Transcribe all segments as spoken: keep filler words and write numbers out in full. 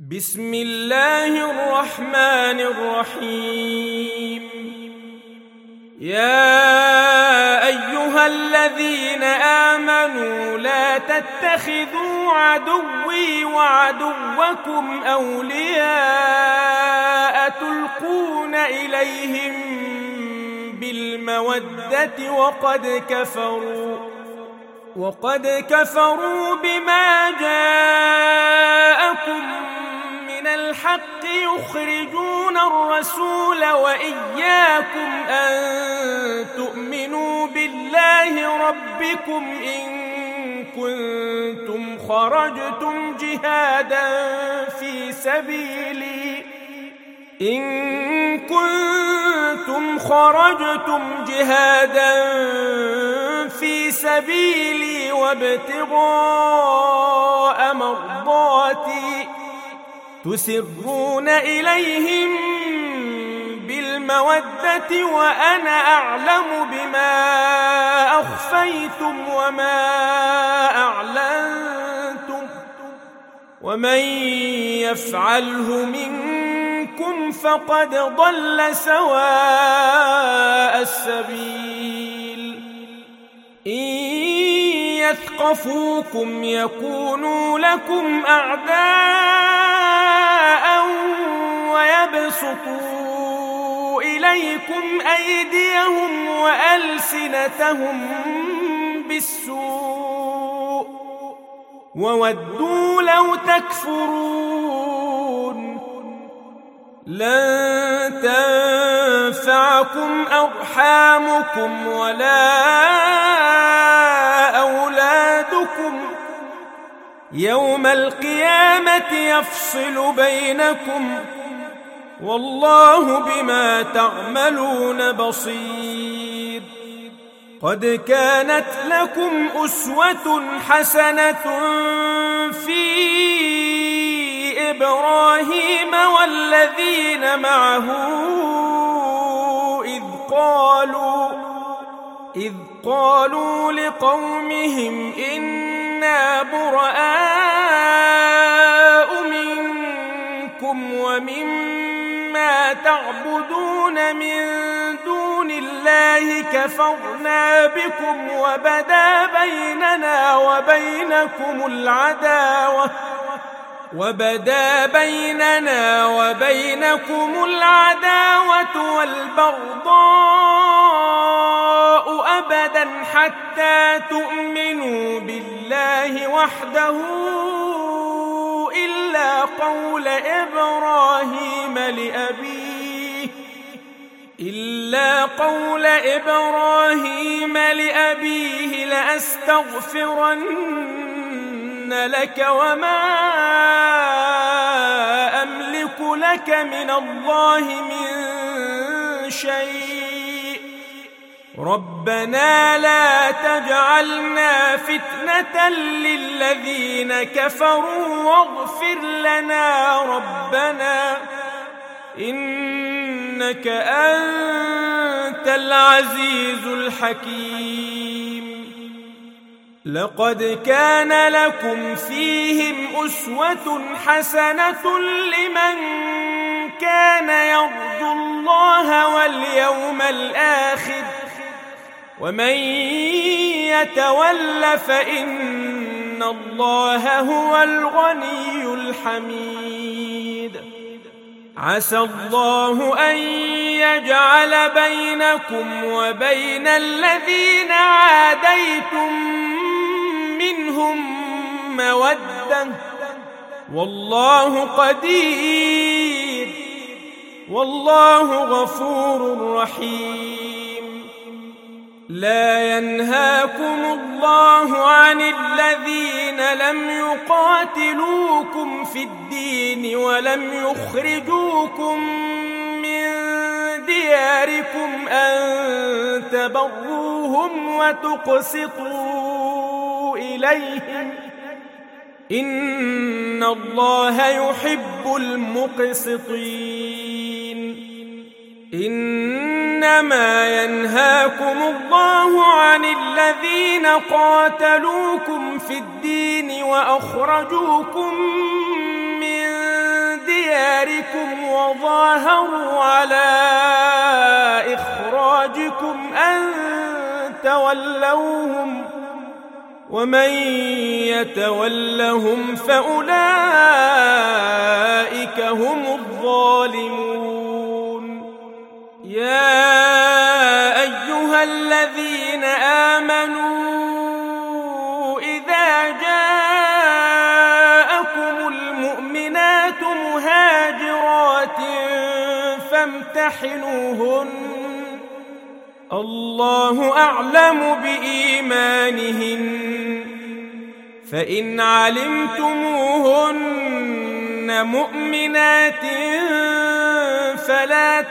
بسم الله الرحمن الرحيم. يا أيها الذين آمنوا لا تتخذوا عدوي وعدوكم أولياء تلقون إليهم بالمودة وقد كفروا وقد كفروا بما جاءكم من الحق يخرجون الرسول وإياكم أن تؤمنوا بالله ربكم إن كنتم خرجتم جهادا في سبيلي إن كنتم خرجتم جهادا في سبيلي وابتغاء مرضاتي تسرون إليهم بالمودة وأنا أعلم بما أخفيتم وما أعلنتم ومن يفعله منكم فقد ضل سواء السبيل. إن يثقفوكم يكونوا لكم أعداء ويبسطوا إليكم أيديهم وألسنتهم بالسوء وودوا لو تكفرون. لن تنفعكم أرحامكم ولا أولادكم يوم القيامة يفصل بينكم والله بما تعملون بصير. قد كانت لكم أسوة حسنة في إبراهيم والذين معه إذ قالوا إذ قالوا لقومهم إنا براء منكم ومما تعبدون من دون الله كفرنا بكم وبدا بيننا وبينكم العداوة وبدا بيننا وبينكم العداوة والبغضاء أبدا حتى تؤمنوا بالله وحده إلا قول إبراهيم لأبيه إلا قول إبراهيم لأبيه لأستغفرن لك وما أملك لك من الله من شيء ربنا لا تجعلنا فتنة للذين كفروا واغفر لنا ربنا إنك أنت العزيز الحكيم. لقد كان لكم فيهم أسوة حسنة لمن كان يرجو الله واليوم الآخر ومن يتول فإن الله هو الغني الحميد. عسى الله أن يجعل بينكم وبين الذين عاديتم منهم مودة والله قدير والله غفور رحيم. لا ينهاكم الله عن الذين لم يقاتلوكم في الدين ولم يخرجوكم من دياركم أن تبروهم وتقسطوا إليهم إن الله يحب المقسطين. إنما ينهاكم الله عن الذين قاتلوكم في الدين وأخرجوكم من بكم وظاهروا على إخراجكم أن تولوهم ومن يتولهم فأولئك هم الظالمون. يا أيها الذين آمنوا إذا جاءكم المؤمنات مهاجرات فامتحنوهن الله أعلم بإيمانهن فإن علمتموهن مؤمنات فلا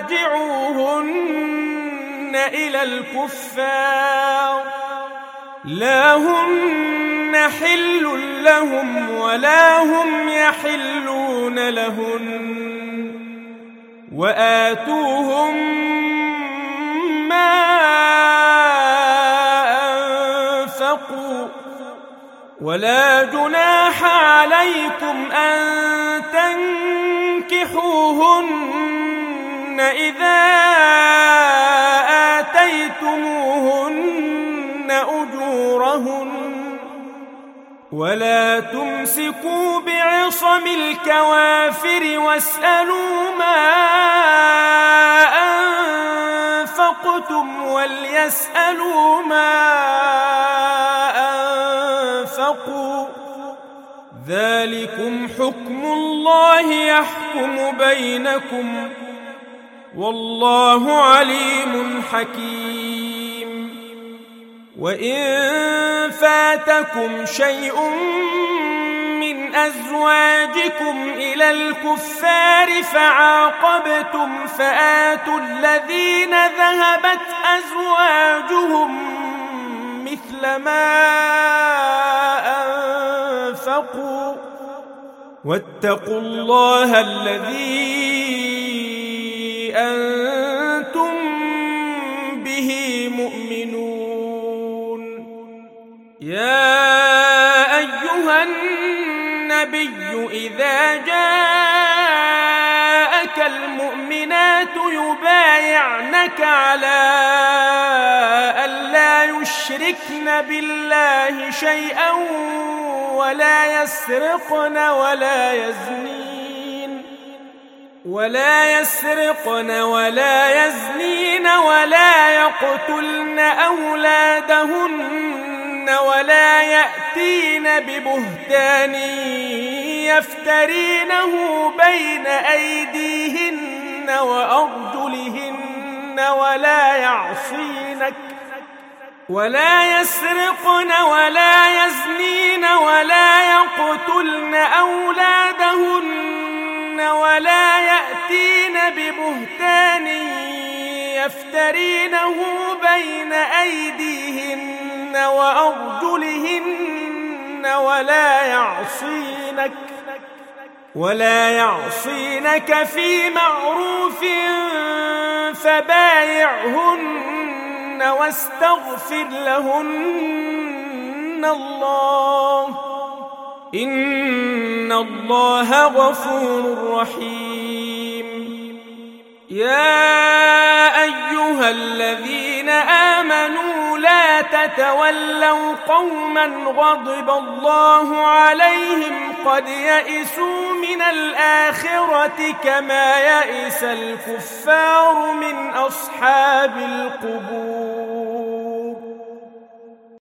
ترجعوهن إلى الكفار لا هن حل لهم ولا هم يحلون لهن وآتوهم ما أنفقوا ولا جناح عليكم أن تنكحوهن إذا آتيتموهن أجورهن ولا تمسكوا بعصم الكوافر واسألوا ما أنفقتم وليسألوا ما أنفقوا ذلكم حكم الله يحكم بينكم والله عليم حكيم. وإن فاتكم شيء من أزواجكم إلى الكفار فعاقبتم فآتوا الذين ذهبت أزواجهم مثل ما أنفقوا واتقوا الله الذي أنتم به مؤمنون. يا أيها النبي إذا جاءك المؤمنات يبايعنك على ألا يشركن بالله شيئا ولا يسرقن ولا يزنين ولا يسرقن ولا يزنين ولا يقتلن أولادهن ولا يأتين ببهتان يفترينه بين أيديهن وأرجلهن ولا يعصينك ولا يسرقن ولا يزنين ولا يقتلن أولادهن ولا يأتين ببهتان يفترينه بين أيديهن وأرجلهن ولا يعصينك ولا يعصينك في معروف فبايعهن واستغفر لهن الله إن الله غفور رحيم. يا أيها الذين آمنوا لا تتولوا قوما غضب الله عليهم قد يئسوا من الآخرة كما يئس الكفار من أصحاب القبور.